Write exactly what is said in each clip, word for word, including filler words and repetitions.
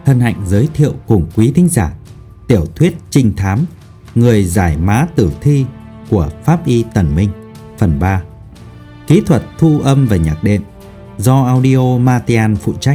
hân hạnh giới thiệu cùng quý thính giả tiểu thuyết trinh thám Người giải mã tử thi của Pháp y Tần Minh phần ba. Kỹ thuật thu âm và nhạc đệm do Audio Matian phụ trách.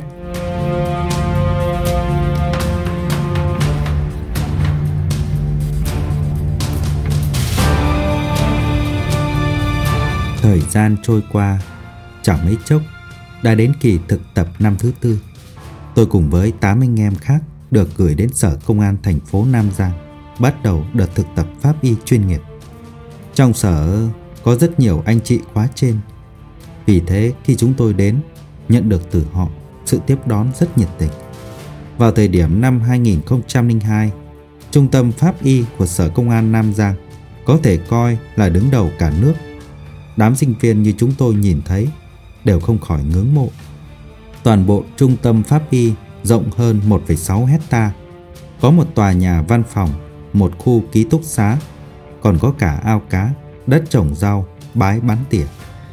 Thời gian trôi qua, chẳng mấy chốc đã đến kỳ thực tập năm thứ tư. Tôi cùng với tám anh em khác được gửi đến Sở Công an thành phố Nam Giang bắt đầu đợt thực tập pháp y chuyên nghiệp. Trong sở có rất nhiều anh chị khóa trên. Vì thế khi chúng tôi đến, nhận được từ họ sự tiếp đón rất nhiệt tình. Vào thời điểm năm hai nghìn không trăm lẻ hai, Trung tâm Pháp y của Sở Công an Nam Giang có thể coi là đứng đầu cả nước. Đám sinh viên như chúng tôi nhìn thấy đều không khỏi ngưỡng mộ. Toàn bộ trung tâm Pháp y rộng hơn một phẩy sáu hecta, có một tòa nhà văn phòng, một khu ký túc xá, còn có cả ao cá, đất trồng rau, bãi bắn tỉa.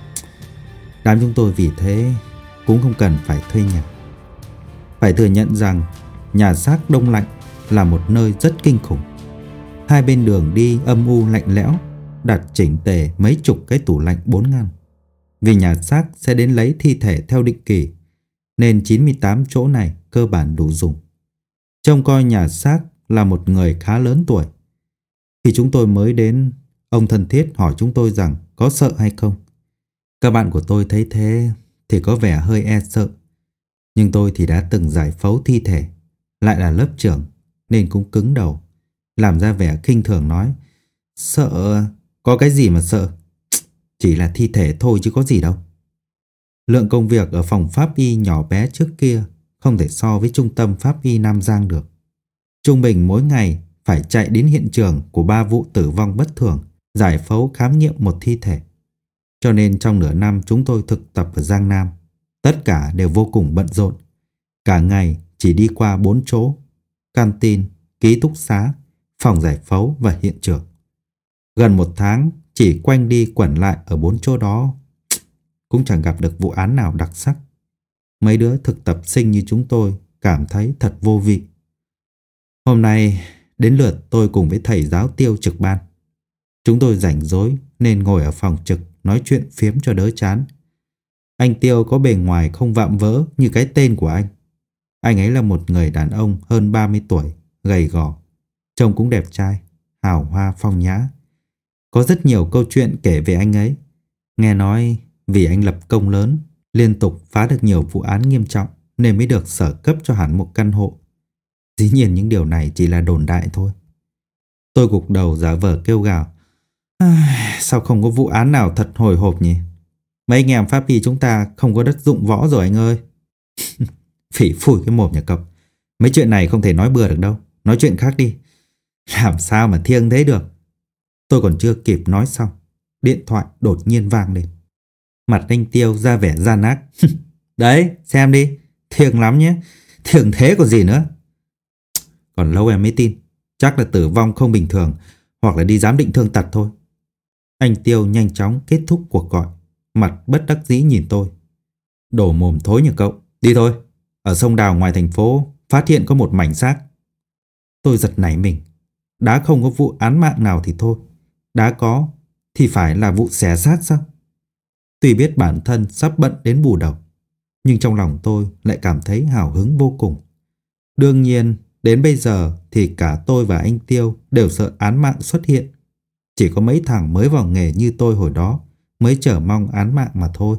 Đám chúng tôi vì thế cũng không cần phải thuê nhà. Phải thừa nhận rằng nhà xác đông lạnh là một nơi rất kinh khủng. Hai bên đường đi âm u lạnh lẽo, đặt chỉnh tề mấy chục cái tủ lạnh bốn ngăn. Vì nhà xác sẽ đến lấy thi thể theo định kỳ, nên chín mươi tám chỗ này cơ bản đủ dùng. Trông coi nhà xác là một người khá lớn tuổi. Khi chúng tôi mới đến, ông thân thiết hỏi chúng tôi rằng có sợ hay không. Các bạn của tôi thấy thế thì có vẻ hơi e sợ. Nhưng tôi thì đã từng giải phẫu thi thể, lại là lớp trưởng nên cũng cứng đầu, làm ra vẻ khinh thường nói: Sợ? Có cái gì mà sợ? Chỉ là thi thể thôi chứ có gì đâu. Lượng công việc ở phòng pháp y nhỏ bé trước kia không thể so với trung tâm pháp y Nam Giang được. Trung bình mỗi ngày phải chạy đến hiện trường của ba vụ tử vong bất thường, giải phẫu khám nghiệm một thi thể. Cho nên trong nửa năm chúng tôi thực tập ở Giang Nam, tất cả đều vô cùng bận rộn. Cả ngày chỉ đi qua bốn chỗ: canteen, ký túc xá, phòng giải phẫu và hiện trường. Gần một tháng chỉ quanh đi quẩn lại ở bốn chỗ đó, cũng chẳng gặp được vụ án nào đặc sắc. Mấy đứa thực tập sinh như chúng tôi cảm thấy thật vô vị. Hôm nay đến lượt tôi cùng với thầy giáo Tiêu trực ban. Chúng tôi rảnh rỗi nên ngồi ở phòng trực nói chuyện phiếm cho đỡ chán. Anh Tiêu có bề ngoài không vạm vỡ như cái tên của anh. Anh ấy là một người đàn ông hơn ba mươi tuổi, gầy gò, trông cũng đẹp trai, hào hoa phong nhã. Có rất nhiều câu chuyện kể về anh ấy. Nghe nói vì anh lập công lớn, liên tục phá được nhiều vụ án nghiêm trọng nên mới được sở cấp cho hẳn một căn hộ. Dĩ nhiên những điều này chỉ là đồn đại thôi. Tôi gục đầu giả vờ kêu gào: Sao không có vụ án nào thật hồi hộp nhỉ? Mấy anh em pháp y chúng ta không có đất dụng võ rồi anh ơi. Phỉ phủi cái mồm nhà cậu. Mấy chuyện này không thể nói bừa được đâu. Nói chuyện khác đi. Làm sao mà thiêng thế được? Tôi còn chưa kịp nói xong, điện thoại đột nhiên vang lên. Mặt anh Tiêu ra vẻ gian ác. Đấy, xem đi, thiêng lắm nhé. Thiêng thế còn gì nữa. Còn lâu em mới tin. Chắc là tử vong không bình thường, hoặc là đi giám định thương tật thôi. Anh Tiêu nhanh chóng kết thúc cuộc gọi, mặt bất đắc dĩ nhìn tôi. Đổ mồm thối nhỉ cậu. Đi thôi. Ở sông Đào ngoài thành phố phát hiện có một mảnh xác. Tôi giật nảy mình. Đã không có vụ án mạng nào thì thôi, đã có thì phải là vụ xé xác sao? Tuy biết bản thân sắp bận đến bù đầu, nhưng trong lòng tôi lại cảm thấy hào hứng vô cùng. Đương nhiên, đến bây giờ thì cả tôi và anh Tiêu đều sợ án mạng xuất hiện. Chỉ có mấy thằng mới vào nghề như tôi hồi đó mới chờ mong án mạng mà thôi.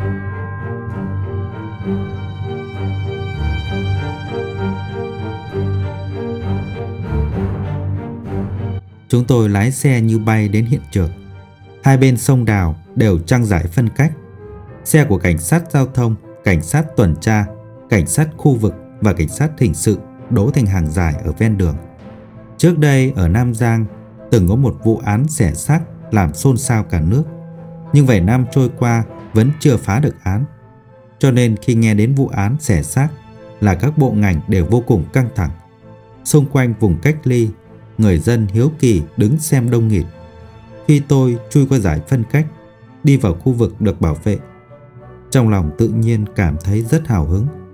Chúng tôi lái xe như bay đến hiện trường. Hai bên sông Đào đều trang rải phân cách. Xe của cảnh sát giao thông, cảnh sát tuần tra, cảnh sát khu vực và cảnh sát hình sự đỗ thành hàng dài ở ven đường. Trước đây ở Nam Giang từng có một vụ án xẻ xác làm xôn xao cả nước, nhưng vài năm trôi qua vẫn chưa phá được án. Cho nên khi nghe đến vụ án xẻ xác là các bộ ngành đều vô cùng căng thẳng. Xung quanh vùng cách ly, người dân hiếu kỳ đứng xem đông nghịt. Khi tôi chui qua dải phân cách, đi vào khu vực được bảo vệ, trong lòng tự nhiên cảm thấy rất hào hứng.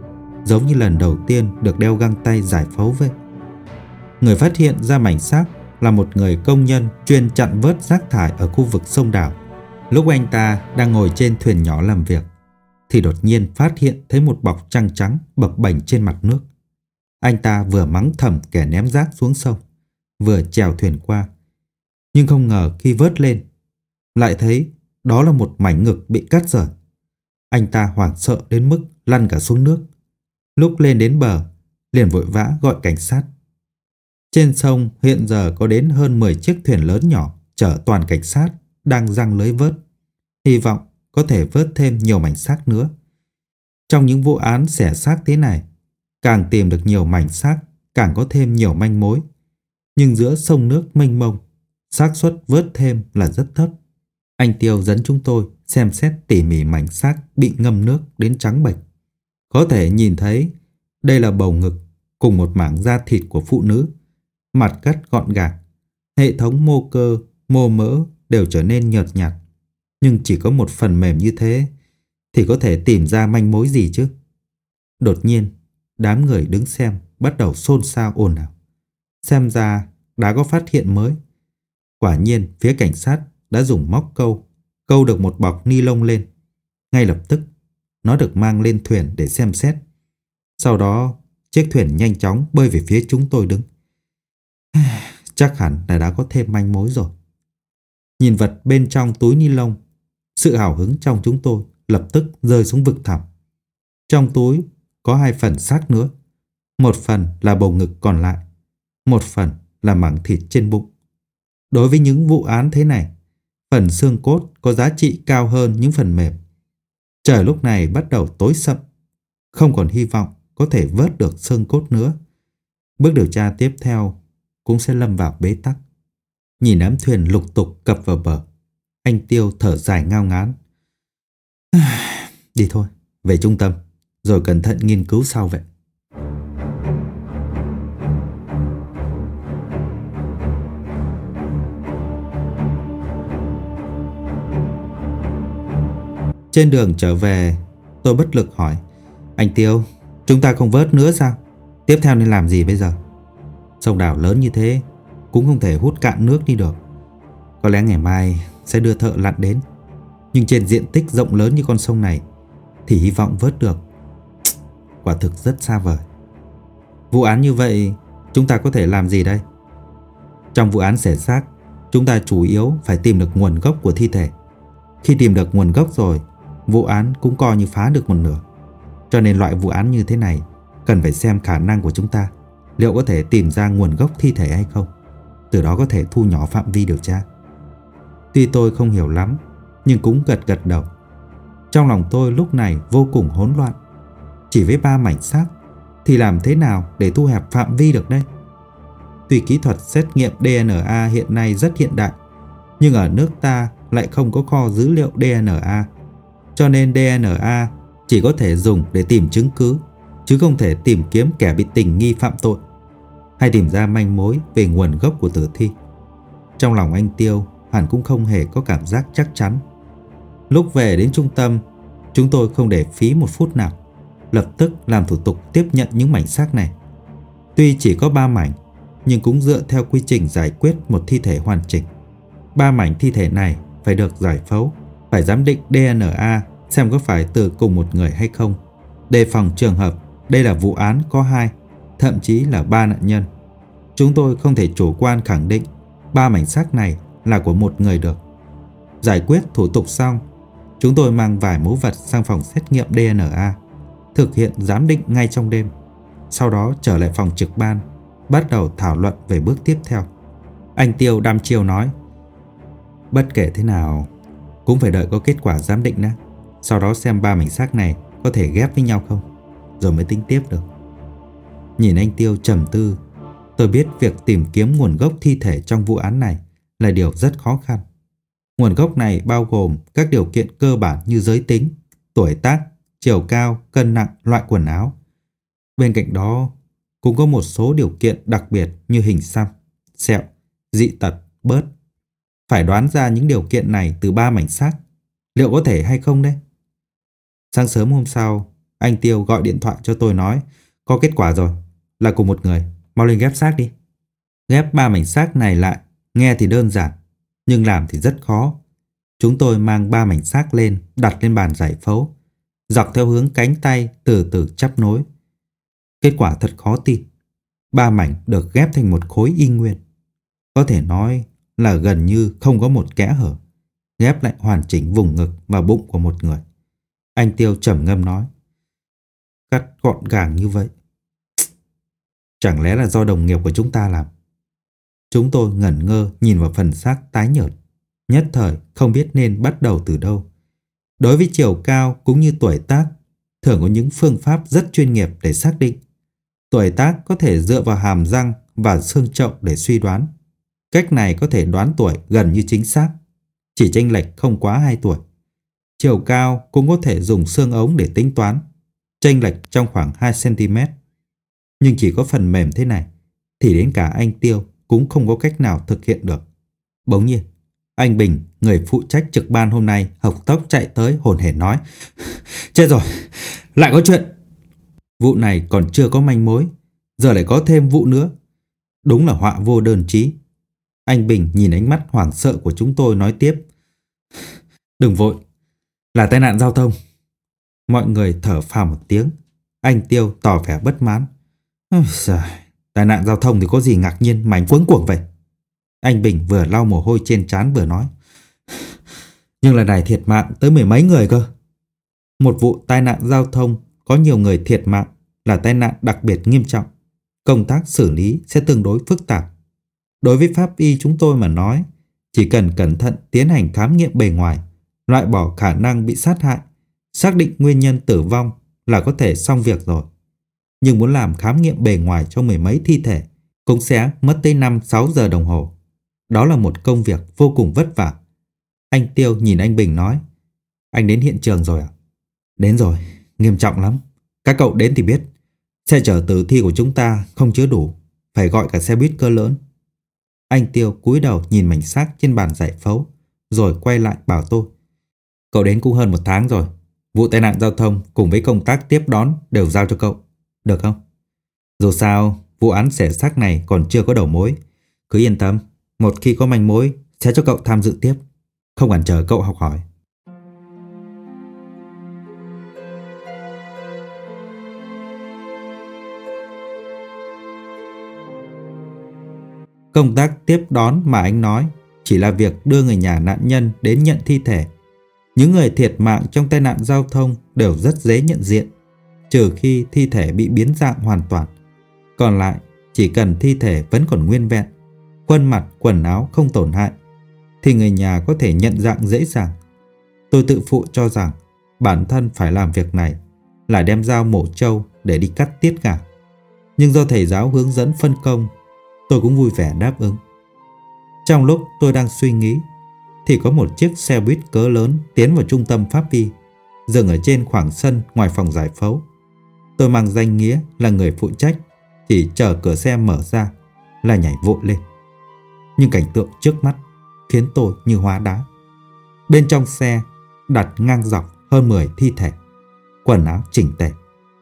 giống như lần đầu tiên được đeo găng tay giải phẫu vậy. Người phát hiện ra mảnh xác là một người công nhân chuyên chặn vớt rác thải ở khu vực sông đảo. Lúc anh ta đang ngồi trên thuyền nhỏ làm việc thì đột nhiên phát hiện thấy một bọc trăng trắng bập bềnh trên mặt nước. Anh ta vừa mắng thầm kẻ ném rác xuống sông, vừa chèo thuyền qua. Nhưng không ngờ khi vớt lên, lại thấy đó là một mảnh ngực bị cắt rời. Anh ta hoảng sợ đến mức lăn cả xuống nước. Lúc lên đến bờ, liền vội vã gọi cảnh sát. Trên sông hiện giờ có đến hơn mười chiếc thuyền lớn nhỏ chở toàn cảnh sát đang giăng lưới vớt, hy vọng có thể vớt thêm nhiều mảnh xác nữa. Trong những vụ án xẻ xác thế này, càng tìm được nhiều mảnh xác, càng có thêm nhiều manh mối. Nhưng giữa sông nước mênh mông, xác suất vớt thêm là rất thấp. Anh Tiêu dẫn chúng tôi xem xét tỉ mỉ mảnh xác bị ngâm nước đến trắng bệch. Có thể nhìn thấy đây là bầu ngực cùng một mảng da thịt của phụ nữ, mặt cắt gọn gàng. Hệ thống mô cơ, mô mỡ đều trở nên nhợt nhạt. Nhưng chỉ có một phần mềm như thế thì có thể tìm ra manh mối gì chứ? Đột nhiên, đám người đứng xem bắt đầu xôn xao ồn ào. Xem ra đã có phát hiện mới. Quả nhiên phía cảnh sát đã dùng móc câu câu được một bọc ni lông lên. Ngay lập tức nó được mang lên thuyền để xem xét. Sau đó chiếc thuyền nhanh chóng bơi về phía chúng tôi đứng. Chắc hẳn là đã có thêm manh mối rồi. Nhìn vật bên trong túi ni lông, sự hào hứng trong chúng tôi lập tức rơi xuống vực thẳm. Trong túi có hai phần xác nữa. Một phần là bầu ngực còn lại, một phần là mảng thịt trên bụng. Đối với những vụ án thế này, phần xương cốt có giá trị cao hơn những phần mềm. Trời lúc này bắt đầu tối sậm, không còn hy vọng có thể vớt được xương cốt nữa. Bước điều tra tiếp theo cũng sẽ lâm vào bế tắc. Nhìn đám thuyền lục tục cập vào bờ, anh Tiêu thở dài ngao ngán. Đi thôi, về trung tâm, rồi cẩn thận nghiên cứu sau vậy. Trên đường trở về, tôi bất lực hỏi: Anh Tiêu, chúng ta không vớt nữa sao? Tiếp theo nên làm gì bây giờ? Sông đảo lớn như thế cũng không thể hút cạn nước đi được. Có lẽ ngày mai sẽ đưa thợ lặn đến. Nhưng trên diện tích rộng lớn như con sông này thì hy vọng vớt được quả thực rất xa vời. Vụ án như vậy chúng ta có thể làm gì đây? Trong vụ án xẻ xác, chúng ta chủ yếu phải tìm được nguồn gốc của thi thể. Khi tìm được nguồn gốc rồi, vụ án cũng coi như phá được một nửa. Cho nên loại vụ án như thế này cần phải xem khả năng của chúng ta, liệu có thể tìm ra nguồn gốc thi thể hay không. Từ đó có thể thu nhỏ phạm vi điều tra. Tuy tôi không hiểu lắm, nhưng cũng gật gật đầu. Trong lòng tôi lúc này vô cùng hỗn loạn. Chỉ với ba mảnh xác thì làm thế nào để thu hẹp phạm vi được đây? Tuy kỹ thuật xét nghiệm đê en a hiện nay rất hiện đại, nhưng ở nước ta lại không có kho dữ liệu đê en a. Cho nên đê en a chỉ có thể dùng để tìm chứng cứ, chứ không thể tìm kiếm kẻ bị tình nghi phạm tội, hay tìm ra manh mối về nguồn gốc của tử thi. Trong lòng anh Tiêu hẳn cũng không hề có cảm giác chắc chắn. Lúc về đến trung tâm, chúng tôi không để phí một phút nào, lập tức làm thủ tục tiếp nhận những mảnh xác này. Tuy chỉ có ba mảnh, nhưng cũng dựa theo quy trình giải quyết một thi thể hoàn chỉnh. Ba mảnh thi thể này phải được giải phẫu, phải giám định đê en a xem có phải từ cùng một người hay không, đề phòng trường hợp đây là vụ án có hai, thậm chí là ba nạn nhân. Chúng tôi không thể chủ quan khẳng định ba mảnh xác này là của một người được. Giải quyết thủ tục xong, chúng tôi mang vài mẫu vật sang phòng xét nghiệm đê en a, thực hiện giám định ngay trong đêm. Sau đó trở lại phòng trực ban, bắt đầu thảo luận về bước tiếp theo. Anh Tiêu đăm chiêu nói: Bất kể thế nào cũng phải đợi có kết quả giám định đã. Sau đó xem ba mảnh xác này có thể ghép với nhau không, rồi mới tính tiếp được. Nhìn anh Tiêu trầm tư, tôi biết việc tìm kiếm nguồn gốc thi thể trong vụ án này là điều rất khó khăn. Nguồn gốc này bao gồm các điều kiện cơ bản như giới tính, tuổi tác, chiều cao, cân nặng, loại quần áo. Bên cạnh đó cũng có một số điều kiện đặc biệt như hình xăm, sẹo, dị tật, bớt. Phải đoán ra những điều kiện này từ ba mảnh xác, liệu có thể hay không đấy? Sáng sớm hôm sau, Anh Tiêu gọi điện thoại cho tôi nói có kết quả rồi, là cùng một người, mau lên ghép xác đi. Ghép ba mảnh xác này lại, nghe thì đơn giản, nhưng làm thì rất khó. Chúng tôi mang ba mảnh xác lên, đặt lên bàn giải phẫu, dọc theo hướng cánh tay từ từ chắp nối. Kết quả thật khó tin. Ba mảnh được ghép thành một khối y nguyên. Có thể nói là gần như không có một kẽ hở, ghép lại hoàn chỉnh vùng ngực và bụng của một người. Anh Tiêu trầm ngâm nói, cắt gọn gàng như vậy. Chẳng lẽ là do đồng nghiệp của chúng ta làm? Chúng tôi ngẩn ngơ nhìn vào phần xác tái nhợt, nhất thời không biết nên bắt đầu từ đâu. Đối với chiều cao cũng như tuổi tác, thường có những phương pháp rất chuyên nghiệp để xác định. Tuổi tác có thể dựa vào hàm răng và xương chậu để suy đoán. Cách này có thể đoán tuổi gần như chính xác, chỉ chênh lệch không quá hai tuổi. Chiều cao cũng có thể dùng xương ống để tính toán, chênh lệch trong khoảng hai xăng ti mét. Nhưng chỉ có phần mềm thế này thì đến cả anh Tiêu cũng không có cách nào thực hiện được. Bỗng nhiên, anh Bình, người phụ trách trực ban hôm nay, hộc tốc chạy tới hồn hển nói, chết rồi, lại có chuyện. Vụ này còn chưa có manh mối, giờ lại có thêm vụ nữa. Đúng là họa vô đơn chí. Anh Bình nhìn ánh mắt hoảng sợ của chúng tôi nói tiếp, đừng vội, là tai nạn giao thông. Mọi người thở phào một tiếng. Anh Tiêu tỏ vẻ bất mãn, ôi giời, tai nạn giao thông thì có gì ngạc nhiên mà anh cuống cuồng vậy? Anh Bình vừa lau mồ hôi trên trán vừa nói, nhưng lần này thiệt mạng tới mười mấy người cơ. Một vụ tai nạn giao thông có nhiều người thiệt mạng là tai nạn đặc biệt nghiêm trọng. Công tác xử lý sẽ tương đối phức tạp. Đối với pháp y chúng tôi mà nói, chỉ cần cẩn thận tiến hành khám nghiệm bề ngoài, loại bỏ khả năng bị sát hại, xác định nguyên nhân tử vong là có thể xong việc rồi. Nhưng muốn làm khám nghiệm bề ngoài cho mười mấy thi thể cũng sẽ mất tới năm sáu giờ đồng hồ. Đó là một công việc vô cùng vất vả. Anh Tiêu nhìn anh Bình nói, anh đến hiện trường rồi à? Đến rồi, nghiêm trọng lắm. Các cậu đến thì biết, xe chở tử thi của chúng ta không chứa đủ, phải gọi cả xe buýt cỡ lớn. Anh Tiêu cúi đầu nhìn mảnh xác trên bàn giải phẫu, rồi quay lại bảo tôi, cậu đến cũng hơn một tháng rồi. Vụ tai nạn giao thông cùng với công tác tiếp đón đều giao cho cậu, được không? Dù sao, vụ án xẻ xác này còn chưa có đầu mối. Cứ yên tâm, một khi có manh mối sẽ cho cậu tham dự tiếp, không cần chờ cậu học hỏi. Công tác tiếp đón mà anh nói chỉ là việc đưa người nhà nạn nhân đến nhận thi thể. Những người thiệt mạng trong tai nạn giao thông đều rất dễ nhận diện, trừ khi thi thể bị biến dạng hoàn toàn. Còn lại, chỉ cần thi thể vẫn còn nguyên vẹn, khuôn mặt, quần áo không tổn hại, thì người nhà có thể nhận dạng dễ dàng. Tôi tự phụ cho rằng bản thân phải làm việc này là đem dao mổ trâu để đi cắt tiết gà. Nhưng do thầy giáo hướng dẫn phân công, tôi cũng vui vẻ đáp ứng. Trong lúc tôi đang suy nghĩ, thì có một chiếc xe buýt cỡ lớn tiến vào trung tâm pháp y, dừng ở trên khoảng sân ngoài phòng giải phẫu. Tôi mang danh nghĩa là người phụ trách, chỉ chờ cửa xe mở ra là nhảy vội lên. Nhưng cảnh tượng trước mắt khiến tôi như hóa đá. Bên trong xe đặt ngang dọc hơn mười thi thể, quần áo chỉnh tề.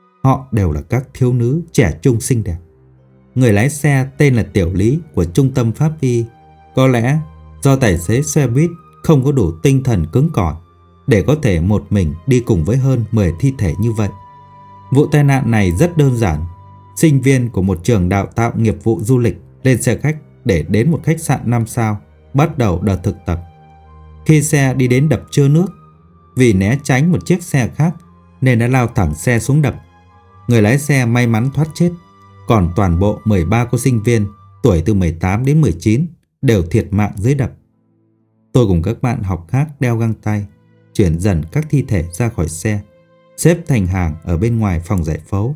Họ đều là các thiếu nữ trẻ trung xinh đẹp. Người lái xe tên là Tiểu Lý của trung tâm pháp y. Có lẽ do tài xế xe buýt không có đủ tinh thần cứng cỏi để có thể một mình đi cùng với hơn mười thi thể như vậy. Vụ tai nạn này rất đơn giản. Sinh viên của một trường đào tạo nghiệp vụ du lịch lên xe khách để đến một khách sạn năm sao, bắt đầu đợt thực tập. Khi xe đi đến đập chứa nước, vì né tránh một chiếc xe khác nên đã lao thẳng xe xuống đập. Người lái xe may mắn thoát chết, còn toàn bộ mười ba cô sinh viên tuổi từ mười tám đến mười chín đều thiệt mạng dưới đập. Tôi cùng các bạn học khác đeo găng tay, chuyển dần các thi thể ra khỏi xe, xếp thành hàng ở bên ngoài phòng giải phẫu.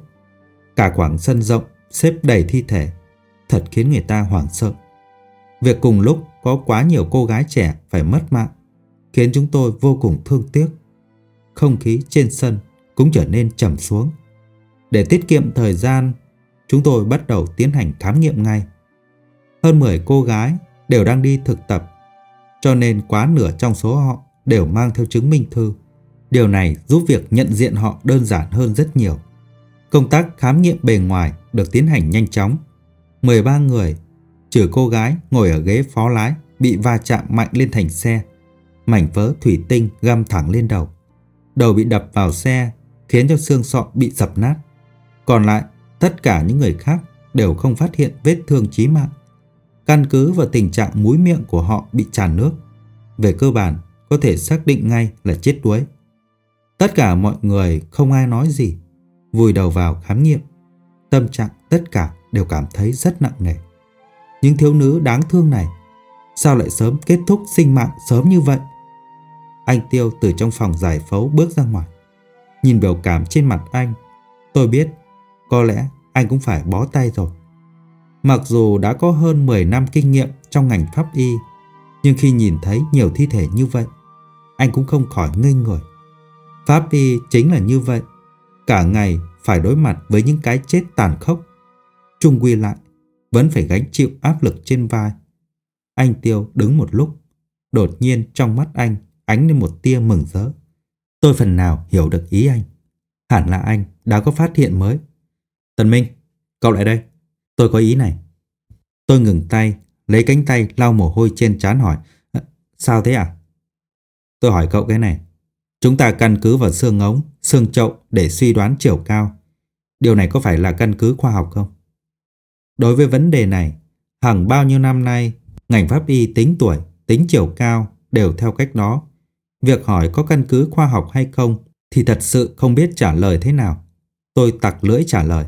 Cả khoảng sân rộng xếp đầy thi thể, thật khiến người ta hoảng sợ. Việc cùng lúc có quá nhiều cô gái trẻ phải mất mạng khiến chúng tôi vô cùng thương tiếc. Không khí trên sân cũng trở nên trầm xuống. Để tiết kiệm thời gian, chúng tôi bắt đầu tiến hành khám nghiệm ngay. Hơn mười cô gái đều đang đi thực tập, cho nên quá nửa trong số họ đều mang theo chứng minh thư. Điều này giúp việc nhận diện họ đơn giản hơn rất nhiều. Công tác khám nghiệm bề ngoài được tiến hành nhanh chóng. mười ba người, trừ cô gái ngồi ở ghế phó lái, bị va chạm mạnh lên thành xe. Mảnh vỡ thủy tinh găm thẳng lên đầu. Đầu bị đập vào xe khiến cho xương sọ bị dập nát. Còn lại, tất cả những người khác đều không phát hiện vết thương chí mạng. Căn cứ vào tình trạng múi miệng của họ bị tràn nước, về cơ bản có thể xác định ngay là chết đuối. Tất cả mọi người không ai nói gì, vùi đầu vào khám nghiệm. Tâm trạng tất cả đều cảm thấy rất nặng nề. Những thiếu nữ đáng thương này sao lại sớm kết thúc sinh mạng sớm như vậy? Anh Tiêu từ trong phòng giải phẫu bước ra ngoài. Nhìn biểu cảm trên mặt anh, tôi biết có lẽ anh cũng phải bó tay rồi. Mặc dù đã có hơn mười năm kinh nghiệm trong ngành pháp y, nhưng khi nhìn thấy nhiều thi thể như vậy, anh cũng không khỏi ngây người. Pháp y chính là như vậy, cả ngày phải đối mặt với những cái chết tàn khốc. Chung quy lại, vẫn phải gánh chịu áp lực trên vai. Anh Tiêu đứng một lúc, đột nhiên trong mắt anh ánh lên một tia mừng rỡ. Tôi phần nào hiểu được ý anh. Hẳn là anh đã có phát hiện mới. Tần Minh, cậu lại đây. Tôi có ý này. Tôi ngừng tay, lấy cánh tay lau mồ hôi trên trán hỏi. Sao thế à? Tôi hỏi cậu cái này. Chúng ta căn cứ vào xương ống, xương chậu để suy đoán chiều cao. Điều này có phải là căn cứ khoa học không? Đối với vấn đề này, hàng bao nhiêu năm nay, ngành pháp y tính tuổi, tính chiều cao đều theo cách đó. Việc hỏi có căn cứ khoa học hay không thì thật sự không biết trả lời thế nào. Tôi tặc lưỡi trả lời.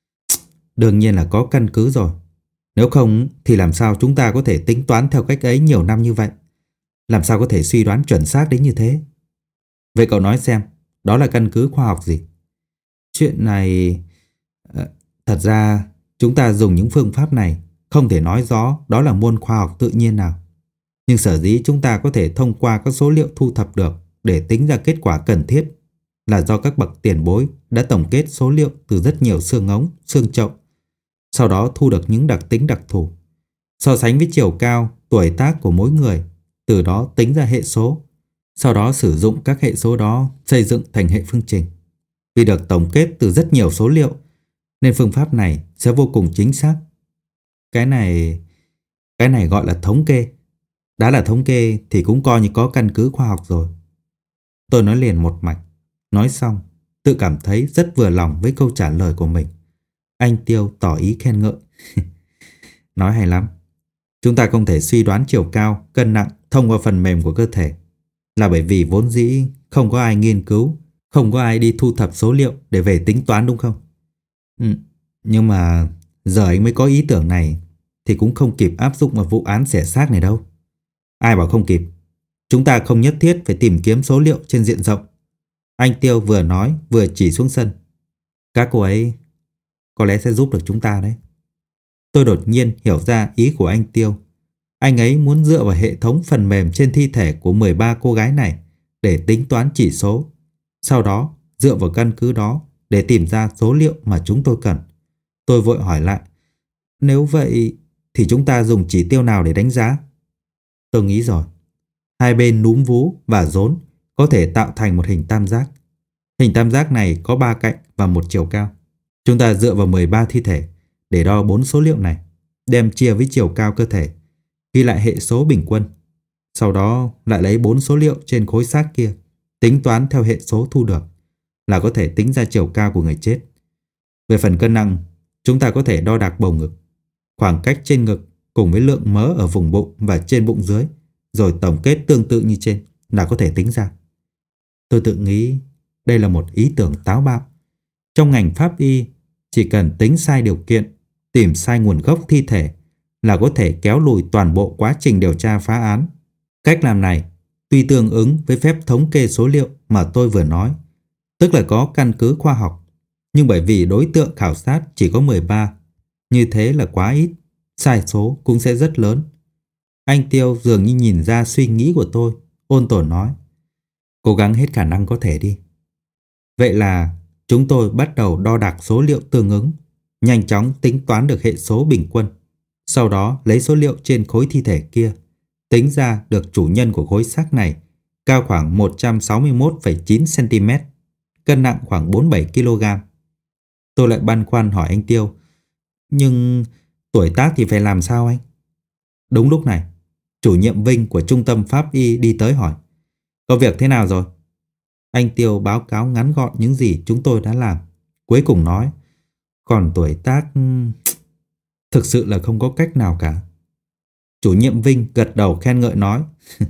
Đương nhiên là có căn cứ rồi. Nếu không thì làm sao chúng ta có thể tính toán theo cách ấy nhiều năm như vậy? Làm sao có thể suy đoán chuẩn xác đến như thế? Vậy cậu nói xem, đó là căn cứ khoa học gì? Chuyện này... Thật ra, chúng ta dùng những phương pháp này không thể nói rõ đó là môn khoa học tự nhiên nào. Nhưng sở dĩ chúng ta có thể thông qua các số liệu thu thập được để tính ra kết quả cần thiết là do các bậc tiền bối đã tổng kết số liệu từ rất nhiều xương ống, xương chậu, sau đó thu được những đặc tính đặc thù, so sánh với chiều cao, tuổi tác của mỗi người, từ đó tính ra hệ số, sau đó sử dụng các hệ số đó xây dựng thành hệ phương trình. Vì được tổng kết từ rất nhiều số liệu nên phương pháp này sẽ vô cùng chính xác. Cái này, cái này gọi là thống kê. Đã là thống kê thì cũng coi như có căn cứ khoa học rồi. Tôi nói liền một mạch. Nói xong, tự cảm thấy rất vừa lòng với câu trả lời của mình. Anh Tiêu tỏ ý khen ngợi. Nói hay lắm. Chúng ta không thể suy đoán chiều cao, cân nặng thông qua phần mềm của cơ thể. Là bởi vì vốn dĩ không có ai nghiên cứu, không có ai đi thu thập số liệu để về tính toán đúng không? Ừ, nhưng mà giờ anh mới có ý tưởng này thì cũng không kịp áp dụng vào vụ án xẻ xác này đâu. Ai bảo không kịp? Chúng ta không nhất thiết phải tìm kiếm số liệu trên diện rộng. Anh Tiêu vừa nói vừa chỉ xuống sân. Các cô ấy có lẽ sẽ giúp được chúng ta đấy. Tôi đột nhiên hiểu ra ý của anh Tiêu. Anh ấy muốn dựa vào hệ thống phần mềm trên thi thể của mười ba cô gái này để tính toán chỉ số. Sau đó dựa vào căn cứ đó để tìm ra số liệu mà chúng tôi cần. Tôi vội hỏi lại. Nếu vậy thì chúng ta dùng chỉ tiêu nào để đánh giá? Tôi nghĩ rồi. Hai bên núm vú và rốn có thể tạo thành một hình tam giác. Hình tam giác này có ba cạnh và một chiều cao. Chúng ta dựa vào mười ba thi thể để đo bốn số liệu này, đem chia với chiều cao cơ thể, ghi lại hệ số bình quân. Sau đó lại lấy bốn số liệu trên khối xác kia, tính toán theo hệ số thu được là có thể tính ra chiều cao của người chết. Về phần cân nặng, chúng ta có thể đo đạc bầu ngực, khoảng cách trên ngực cùng với lượng mỡ ở vùng bụng và trên bụng dưới, rồi tổng kết tương tự như trên là có thể tính ra. Tôi tự nghĩ đây là một ý tưởng táo bạo. Trong ngành pháp y, chỉ cần tính sai điều kiện, tìm sai nguồn gốc thi thể là có thể kéo lùi toàn bộ quá trình điều tra phá án. Cách làm này tuy tương ứng với phép thống kê số liệu mà tôi vừa nói, tức là có căn cứ khoa học, nhưng bởi vì đối tượng khảo sát chỉ có mười ba, như thế là quá ít, sai số cũng sẽ rất lớn. Anh Tiêu dường như nhìn ra suy nghĩ của tôi, ôn tồn nói. Cố gắng hết khả năng có thể đi. Vậy là chúng tôi bắt đầu đo đạc số liệu tương ứng, nhanh chóng tính toán được hệ số bình quân. Sau đó lấy số liệu trên khối thi thể kia, tính ra được chủ nhân của khối xác này cao khoảng một trăm sáu mươi mốt phẩy chín xăng-ti-mét, cân nặng khoảng bốn mươi bảy ki lô gam. Tôi lại băn khoăn hỏi anh Tiêu, nhưng tuổi tác thì phải làm sao anh? Đúng lúc này, chủ nhiệm Vinh của trung tâm pháp y đi tới hỏi, có việc thế nào rồi? Anh Tiêu báo cáo ngắn gọn những gì chúng tôi đã làm. Cuối cùng nói, còn tuổi tác thực sự là không có cách nào cả. Chủ nhiệm Vinh gật đầu khen ngợi nói,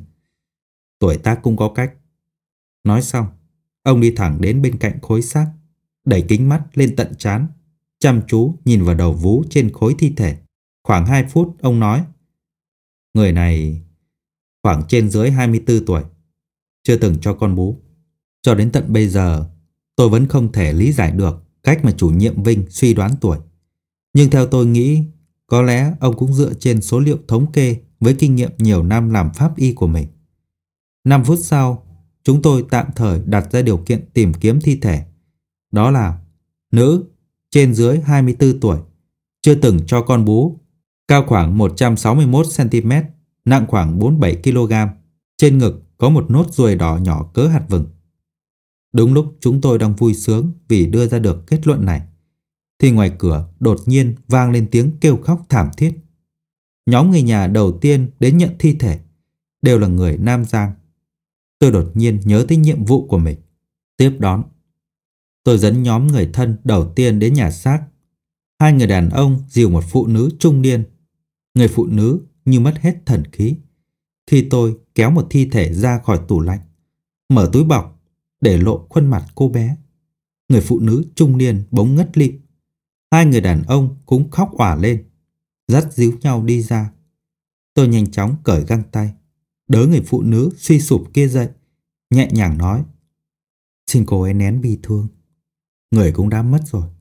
tuổi tác cũng có cách. Nói xong, ông đi thẳng đến bên cạnh khối xác, đẩy kính mắt lên tận trán, chăm chú nhìn vào đầu vú trên khối thi thể. Khoảng hai phút ông nói, người này khoảng trên dưới hai mươi tư tuổi, chưa từng cho con bú. Cho đến tận bây giờ, tôi vẫn không thể lý giải được cách mà chủ nhiệm Vinh suy đoán tuổi. Nhưng theo tôi nghĩ, có lẽ ông cũng dựa trên số liệu thống kê với kinh nghiệm nhiều năm làm pháp y của mình. năm phút sau, chúng tôi tạm thời đặt ra điều kiện tìm kiếm thi thể. Đó là nữ, trên dưới hai mươi tư tuổi, chưa từng cho con bú, cao khoảng một trăm sáu mươi mốt xăng-ti-mét, nặng khoảng bốn mươi bảy ki lô gam. Trên ngực có một nốt ruồi đỏ nhỏ cỡ hạt vừng. Đúng lúc chúng tôi đang vui sướng vì đưa ra được kết luận này, thì ngoài cửa đột nhiên vang lên tiếng kêu khóc thảm thiết. Nhóm người nhà đầu tiên đến nhận thi thể đều là người Nam Giang. Tôi đột nhiên nhớ tới nhiệm vụ của mình. Tiếp đón, tôi dẫn nhóm người thân đầu tiên đến nhà xác. Hai người đàn ông dìu một phụ nữ trung niên. Người phụ nữ như mất hết thần khí khi tôi kéo một thi thể ra khỏi tủ lạnh, mở túi bọc để lộ khuôn mặt cô bé. Người phụ nữ trung niên bỗng ngất lịm. Hai người đàn ông cũng khóc òa lên, dắt díu nhau đi ra. Tôi nhanh chóng cởi găng tay, đỡ người phụ nữ suy sụp kia dậy, nhẹ nhàng nói, xin cô ấy nén bi thương. Người cũng đã mất rồi,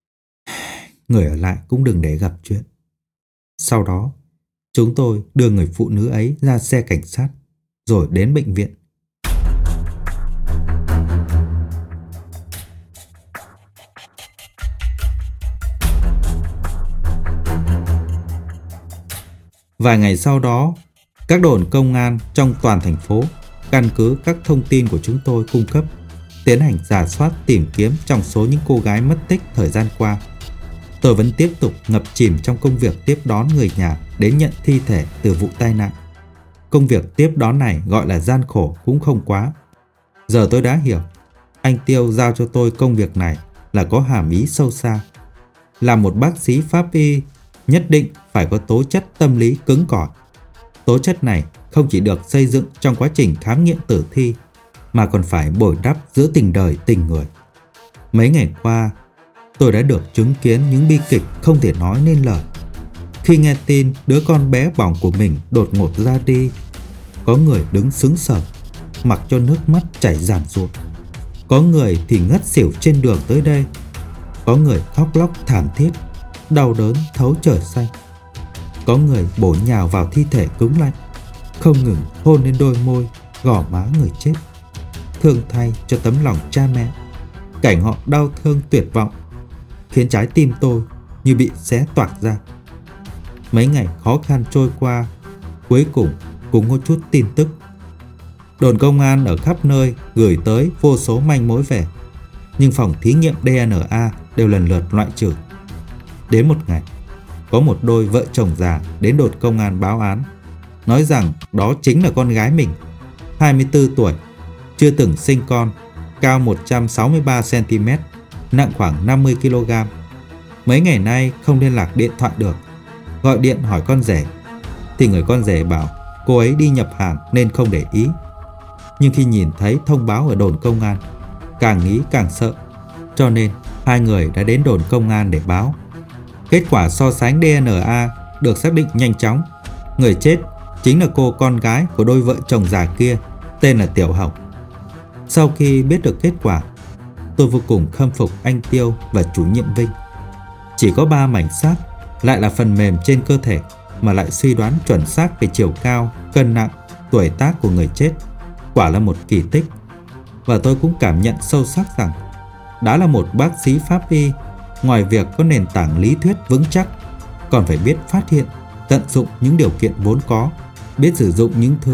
người ở lại cũng đừng để gặp chuyện. Sau đó, chúng tôi đưa người phụ nữ ấy ra xe cảnh sát, rồi đến bệnh viện. Vài ngày sau đó, các đồn công an trong toàn thành phố, căn cứ các thông tin của chúng tôi cung cấp, tiến hành rà soát tìm kiếm trong số những cô gái mất tích thời gian qua. Tôi vẫn tiếp tục ngập chìm trong công việc tiếp đón người nhà đến nhận thi thể từ vụ tai nạn. Công việc tiếp đón này gọi là gian khổ cũng không quá. Giờ tôi đã hiểu, anh Tiêu giao cho tôi công việc này là có hàm ý sâu xa. Là một bác sĩ pháp y, nhất định phải có tố chất tâm lý cứng cỏi. Tố chất này không chỉ được xây dựng trong quá trình khám nghiệm tử thi, mà còn phải bồi đắp giữa tình đời tình người. Mấy ngày qua, tôi đã được chứng kiến những bi kịch không thể nói nên lời. Khi nghe tin đứa con bé bỏng của mình đột ngột ra đi, có người đứng sững sờ, mặc cho nước mắt chảy ràn ruộng. Có người thì ngất xỉu trên đường tới đây. Có người khóc lóc thảm thiết, đau đớn thấu trời xanh. Có người bổ nhào vào thi thể cứng lạnh, không ngừng hôn lên đôi môi, gò má người chết. Thương thay cho tấm lòng cha mẹ. Cảnh họ đau thương tuyệt vọng khiến trái tim tôi như bị xé toạc ra. Mấy ngày khó khăn trôi qua, cuối cùng cũng có chút tin tức. Đồn công an ở khắp nơi gửi tới vô số manh mối về, nhưng phòng thí nghiệm đê en a đều lần lượt loại trừ. Đến một ngày, có một đôi vợ chồng già đến đồn công an báo án, nói rằng đó chính là con gái mình, hai mươi tư tuổi, chưa từng sinh con, cao một trăm sáu mươi ba xăng-ti-mét, nặng khoảng năm mươi ki lô gam. Mấy ngày nay không liên lạc điện thoại được. Gọi điện hỏi con rể, thì người con rể bảo cô ấy đi nhập hàng nên không để ý. Nhưng khi nhìn thấy thông báo ở đồn công an, càng nghĩ càng sợ, cho nên hai người đã đến đồn công an để báo. Kết quả so sánh đê en a được xác định nhanh chóng. Người chết chính là cô con gái của đôi vợ chồng già kia, tên là Tiểu Hồng. Sau khi biết được kết quả, tôi vô cùng khâm phục anh Tiêu và chủ nhiệm Vinh. Chỉ có ba mảnh xác, lại là phần mềm trên cơ thể, mà lại suy đoán chuẩn xác về chiều cao, cân nặng, tuổi tác của người chết. Quả là một kỳ tích. Và tôi cũng cảm nhận sâu sắc rằng đã là một bác sĩ pháp y, ngoài việc có nền tảng lý thuyết vững chắc, còn phải biết phát hiện, tận dụng những điều kiện vốn có, biết sử dụng những thứ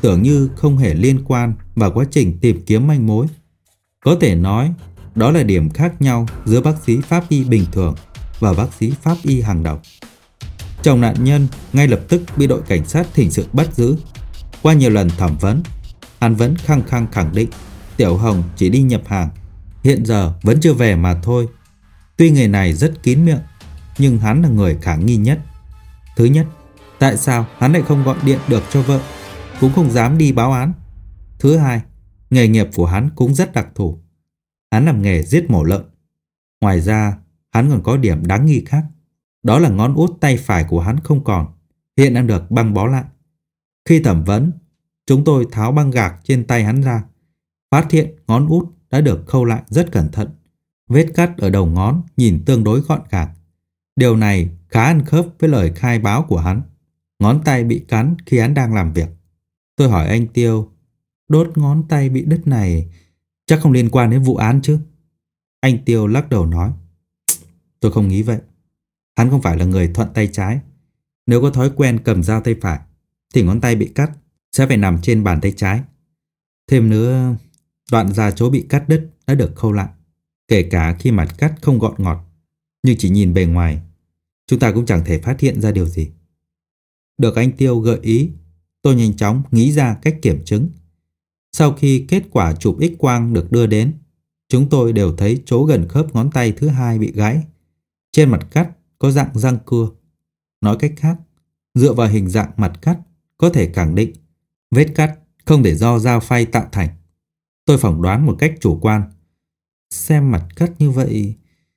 tưởng như không hề liên quan vào quá trình tìm kiếm manh mối. Có thể nói, đó là điểm khác nhau giữa bác sĩ pháp y bình thường và bác sĩ pháp y hàng đầu. Chồng nạn nhân ngay lập tức bị đội cảnh sát hình sự bắt giữ. Qua nhiều lần thẩm vấn, hắn vẫn khăng khăng khẳng định Tiểu Hồng chỉ đi nhập hàng, hiện giờ vẫn chưa về mà thôi. Tuy người này rất kín miệng, nhưng hắn là người khả nghi nhất. Thứ nhất, tại sao hắn lại không gọi điện được cho vợ, cũng không dám đi báo án. Thứ hai, nghề nghiệp của hắn cũng rất đặc thù. Hắn làm nghề giết mổ lợn. Ngoài ra, hắn còn có điểm đáng nghi khác. Đó là ngón út tay phải của hắn không còn, hiện đang được băng bó lại. Khi thẩm vấn, chúng tôi tháo băng gạc trên tay hắn ra, phát hiện ngón út đã được khâu lại rất cẩn thận. Vết cắt ở đầu ngón nhìn tương đối gọn gàng. Điều này khá ăn khớp với lời khai báo của hắn. Ngón tay bị cắn khi hắn đang làm việc. Tôi hỏi anh Tiêu, đốt ngón tay bị đứt này chắc không liên quan đến vụ án chứ? Anh Tiêu lắc đầu nói, tôi không nghĩ vậy. Hắn không phải là người thuận tay trái. Nếu có thói quen cầm dao tay phải thì ngón tay bị cắt sẽ phải nằm trên bàn tay trái. Thêm nữa, đoạn da chỗ bị cắt đứt đã được khâu lại, kể cả khi mặt cắt không gọn ngọt. Nhưng chỉ nhìn bề ngoài, chúng ta cũng chẳng thể phát hiện ra điều gì. Được anh Tiêu gợi ý, tôi nhanh chóng nghĩ ra cách kiểm chứng. Sau khi kết quả chụp X-quang được đưa đến, chúng tôi đều thấy chỗ gần khớp ngón tay thứ hai bị gãy. Trên mặt cắt có dạng răng cưa. Nói cách khác, dựa vào hình dạng mặt cắt, có thể khẳng định vết cắt không để do dao phay tạo thành. Tôi phỏng đoán một cách chủ quan. Xem mặt cắt như vậy,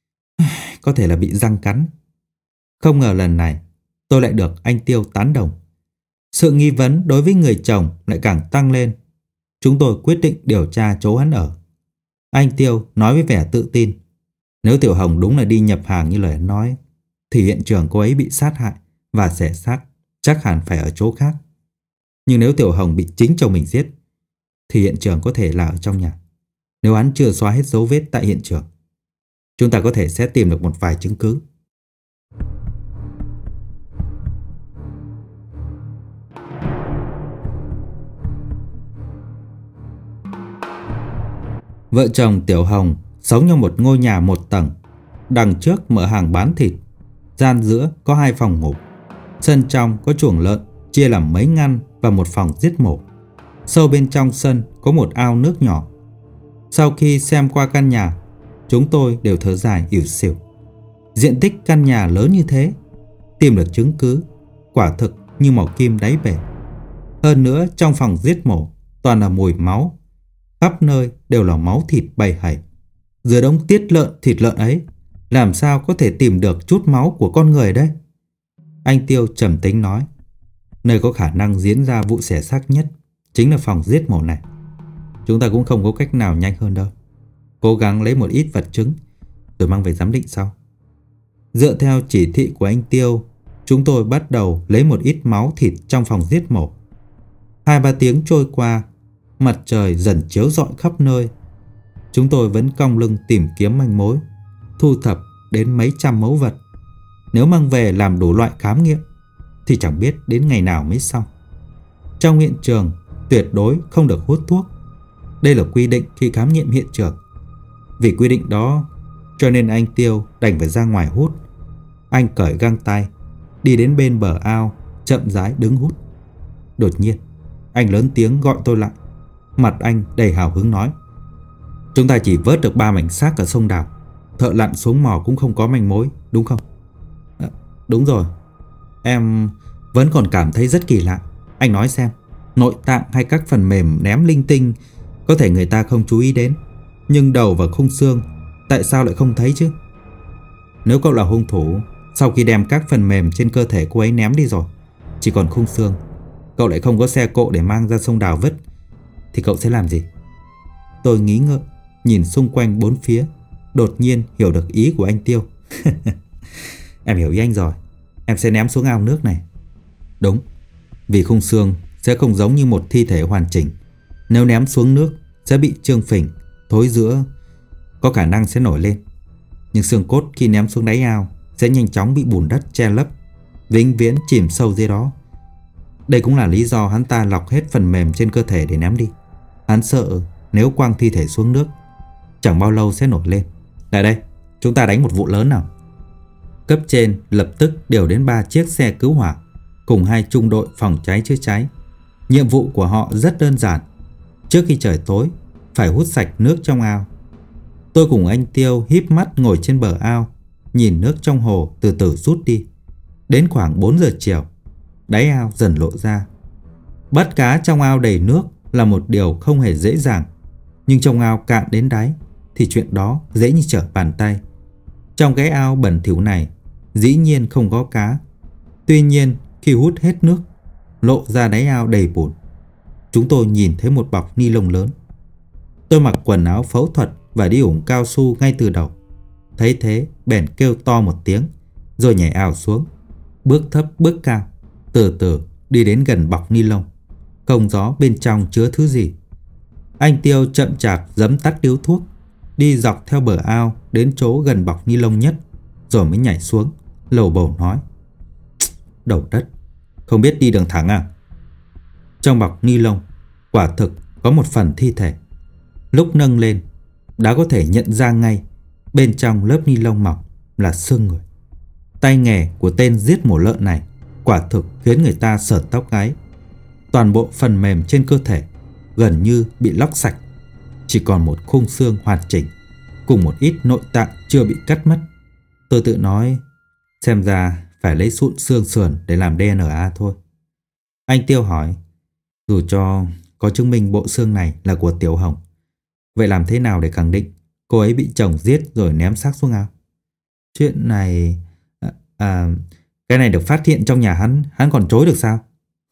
có thể là bị răng cắn. Không ngờ lần này, tôi lại được anh Tiêu tán đồng. Sự nghi vấn đối với người chồng lại càng tăng lên. Chúng tôi quyết định điều tra chỗ hắn ở. Anh Tiêu nói với vẻ tự tin, nếu Tiểu Hồng đúng là đi nhập hàng như lời hắn nói, thì hiện trường cô ấy bị sát hại và xẻ xác chắc hẳn phải ở chỗ khác. Nhưng nếu Tiểu Hồng bị chính chồng mình giết, thì hiện trường có thể là ở trong nhà. Nếu hắn chưa xóa hết dấu vết tại hiện trường, chúng ta có thể sẽ tìm được một vài chứng cứ. Vợ chồng Tiểu Hồng sống trong một ngôi nhà một tầng. Đằng trước mở hàng bán thịt. Gian giữa có hai phòng ngủ. Sân trong có chuồng lợn chia làm mấy ngăn và một phòng giết mổ. Sâu bên trong sân có một ao nước nhỏ. Sau khi xem qua căn nhà, chúng tôi đều thở dài ỉu xìu. Diện tích căn nhà lớn như thế, tìm được chứng cứ quả thực như mỏ kim đáy bể. Hơn nữa trong phòng giết mổ toàn là mùi máu, khắp nơi đều là máu thịt bầy hảy. Giữa đống tiết lợn thịt lợn ấy, làm sao có thể tìm được chút máu của con người đây? Anh Tiêu trầm tính nói, nơi có khả năng diễn ra vụ xẻ xác nhất chính là phòng giết mổ này. Chúng ta cũng không có cách nào nhanh hơn đâu. Cố gắng lấy một ít vật chứng rồi mang về giám định sau. Dựa theo chỉ thị của anh Tiêu, chúng tôi bắt đầu lấy một ít máu thịt trong phòng giết mổ. Hai ba tiếng trôi qua, mặt trời dần chiếu rọi khắp nơi. Chúng tôi vẫn cong lưng tìm kiếm manh mối, thu thập đến mấy trăm mẫu vật. Nếu mang về làm đủ loại khám nghiệm thì chẳng biết đến ngày nào mới xong. Trong hiện trường tuyệt đối không được hút thuốc. Đây là quy định khi khám nghiệm hiện trường. Vì quy định đó cho nên anh Tiêu đành phải ra ngoài hút. Anh cởi găng tay, đi đến bên bờ ao, chậm rãi đứng hút. Đột nhiên anh lớn tiếng gọi tôi lại. Mặt anh đầy hào hứng nói, chúng ta chỉ vớt được ba mảnh xác ở sông Đào. Thợ lặn xuống mò cũng không có manh mối, đúng không? À, đúng rồi. Em vẫn còn cảm thấy rất kỳ lạ. Anh nói xem, nội tạng hay các phần mềm ném linh tinh có thể người ta không chú ý đến, nhưng đầu và khung xương tại sao lại không thấy chứ? Nếu cậu là hung thủ, sau khi đem các phần mềm trên cơ thể cô ấy ném đi rồi, chỉ còn khung xương, cậu lại không có xe cộ để mang ra sông Đào vứt, thì cậu sẽ làm gì? Tôi nghĩ ngợi, nhìn xung quanh bốn phía, đột nhiên hiểu được ý của anh Tiêu. Em hiểu ý anh rồi. Em sẽ ném xuống ao nước này. Đúng, vì khung xương sẽ không giống như một thi thể hoàn chỉnh. Nếu ném xuống nước sẽ bị trương phình, thối rữa, có khả năng sẽ nổi lên. Nhưng xương cốt khi ném xuống đáy ao sẽ nhanh chóng bị bùn đất che lấp, vĩnh viễn chìm sâu dưới đó. Đây cũng là lý do hắn ta lọc hết phần mềm trên cơ thể để ném đi. Hắn sợ nếu quăng thi thể xuống nước, chẳng bao lâu sẽ nổi lên. Lại đây, chúng ta đánh một vụ lớn nào. Cấp trên lập tức điều đến ba chiếc xe cứu hỏa cùng hai trung đội phòng cháy chữa cháy. Nhiệm vụ của họ rất đơn giản. Trước khi trời tối, phải hút sạch nước trong ao. Tôi cùng anh Tiêu híp mắt ngồi trên bờ ao, nhìn nước trong hồ từ từ rút đi. Đến khoảng bốn giờ chiều, đáy ao dần lộ ra. Bắt cá trong ao đầy nước là một điều không hề dễ dàng, nhưng trong ao cạn đến đáy thì chuyện đó dễ như trở bàn tay. Trong cái ao bẩn thỉu này dĩ nhiên không có cá. Tuy nhiên khi hút hết nước, lộ ra đáy ao đầy bùn, chúng tôi nhìn thấy một bọc ni lông lớn. Tôi mặc quần áo phẫu thuật và đi ủng cao su ngay từ đầu. Thấy thế bèn kêu to một tiếng, rồi nhảy ào xuống, bước thấp bước cao, từ từ đi đến gần bọc ni lông, không rõ bên trong chứa thứ gì. Anh Tiêu chậm chạp giấm tắt điếu thuốc, đi dọc theo bờ ao đến chỗ gần bọc ni lông nhất, rồi mới nhảy xuống, lầu bầu nói: Đầu đất, không biết đi đường thẳng à? Trong bọc ni lông quả thực có một phần thi thể. Lúc nâng lên đã có thể nhận ra ngay bên trong lớp ni lông mỏng là xương người. Tay nghề của tên giết mổ lợn này quả thực khiến người ta sởn tóc gáy. Toàn bộ phần mềm trên cơ thể gần như bị lóc sạch, chỉ còn một khung xương hoàn chỉnh cùng một ít nội tạng chưa bị cắt mất. Tôi tự nói, xem ra phải lấy sụn xương sườn để làm đê en a thôi. Anh Tiêu hỏi: Dù cho có chứng minh bộ xương này là của Tiểu Hồng, vậy làm thế nào để khẳng định cô ấy bị chồng giết rồi ném xác xuống ao? Chuyện này... À, à, cái này được phát hiện trong nhà hắn, hắn còn chối được sao?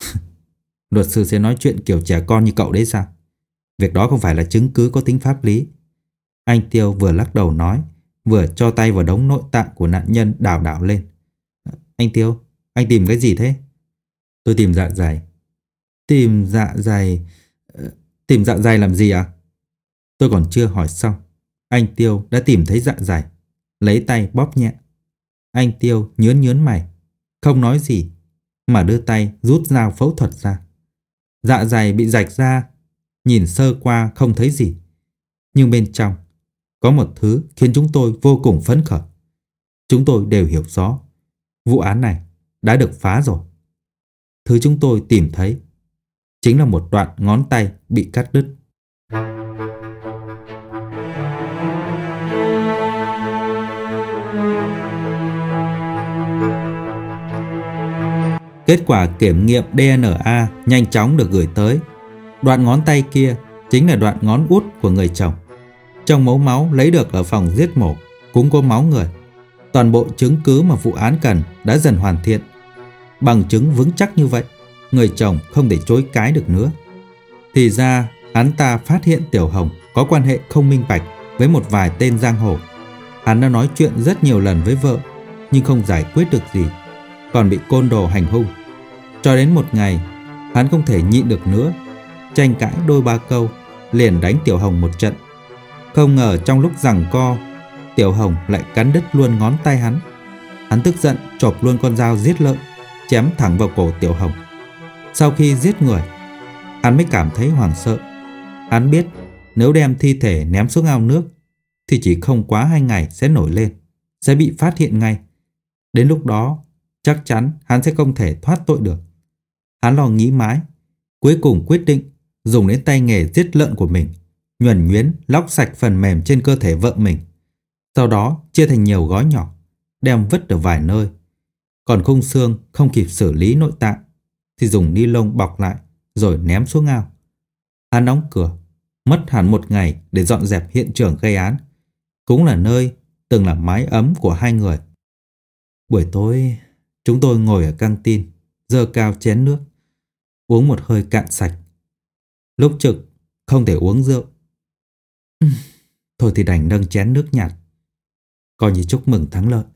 Luật sư sẽ nói chuyện kiểu trẻ con như cậu đấy sao? Việc đó không phải là chứng cứ có tính pháp lý. Anh Tiêu vừa lắc đầu nói, vừa cho tay vào đống nội tạng của nạn nhân đảo đảo lên. Anh Tiêu, anh tìm cái gì thế? Tôi tìm dạ dày. Tìm dạ dày... Tìm dạ dày làm gì à? Tôi còn chưa hỏi xong, anh Tiêu đã tìm thấy dạ dày, lấy tay bóp nhẹ. Anh Tiêu nhớn nhớn mày, không nói gì, mà đưa tay rút dao phẫu thuật ra. Dạ dày bị rạch ra, nhìn sơ qua không thấy gì, nhưng bên trong có một thứ khiến chúng tôi vô cùng phấn khởi. Chúng tôi đều hiểu rõ, vụ án này đã được phá rồi. Thứ chúng tôi tìm thấy chính là một đoạn ngón tay bị cắt đứt. Kết quả kiểm nghiệm đê en a nhanh chóng được gửi tới. Đoạn ngón tay kia chính là đoạn ngón út của người chồng. Trong mẫu máu lấy được ở phòng giết mổ cũng có máu người. Toàn bộ chứng cứ mà vụ án cần đã dần hoàn thiện. Bằng chứng vững chắc như vậy, người chồng không thể chối cãi được nữa. Thì ra hắn ta phát hiện Tiểu Hồng có quan hệ không minh bạch với một vài tên giang hồ. Hắn đã nói chuyện rất nhiều lần với vợ, nhưng không giải quyết được gì, còn bị côn đồ hành hung. Cho đến một ngày, hắn không thể nhịn được nữa, tranh cãi đôi ba câu, liền đánh Tiểu Hồng một trận. Không ngờ trong lúc giằng co, Tiểu Hồng lại cắn đứt luôn ngón tay hắn. Hắn tức giận chộp luôn con dao giết lợn, chém thẳng vào cổ Tiểu Hồng. Sau khi giết người, hắn mới cảm thấy hoảng sợ. Hắn biết nếu đem thi thể ném xuống ao nước thì chỉ không quá hai ngày sẽ nổi lên, sẽ bị phát hiện ngay. Đến lúc đó chắc chắn hắn sẽ không thể thoát tội được. Hắn lo nghĩ mãi, cuối cùng quyết định dùng đến tay nghề giết lợn của mình, nhuần nhuyễn lóc sạch phần mềm trên cơ thể vợ mình, sau đó chia thành nhiều gói nhỏ, đem vứt ở vài nơi. Còn khung xương không kịp xử lý nội tạng thì dùng ni lông bọc lại rồi ném xuống ao. Hắn đóng cửa, mất hẳn một ngày để dọn dẹp hiện trường gây án, cũng là nơi từng là mái ấm của hai người. Buổi tối, chúng tôi ngồi ở căng tin, giơ cao chén nước, uống một hơi cạn sạch. Lúc trực không thể uống rượu, thôi thì đành nâng chén nước nhạt, coi như chúc mừng thắng lợi.